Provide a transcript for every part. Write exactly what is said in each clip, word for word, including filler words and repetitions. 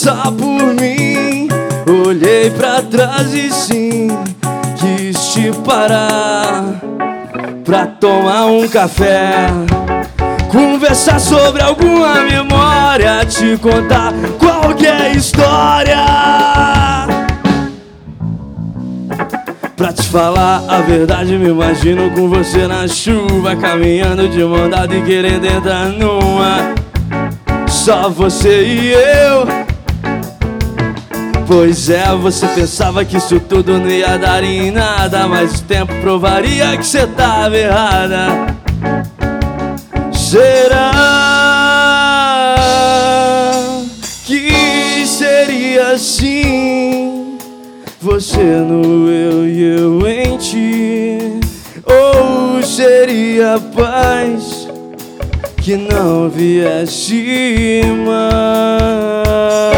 passar por mim. Olhei pra trás e sim, quis te parar pra tomar um café, conversar sobre alguma memória, te contar qualquer história. Pra te falar a verdade, me imagino com você na chuva, caminhando de mão dada e querendo entrar numa, só você e eu. Pois é, você pensava que isso tudo não ia dar em nada, mas o tempo provaria que você tava errada. Será que seria assim? Você no eu e eu em ti? Ou seria paz que não viesse mais?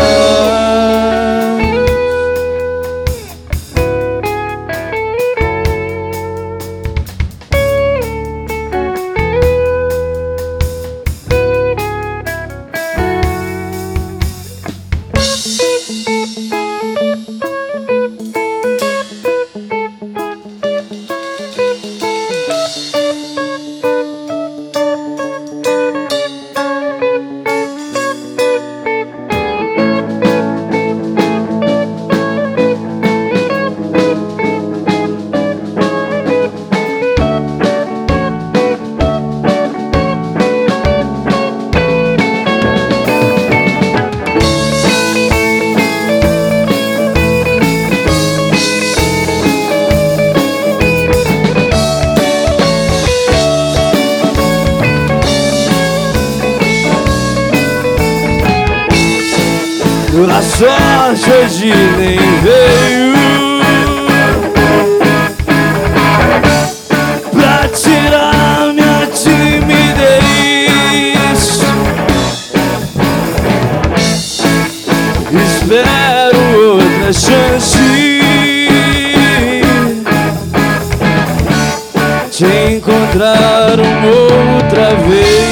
A sorte hoje nem veio pra tirar minha timidez. Espero outra chance te encontrar uma outra vez.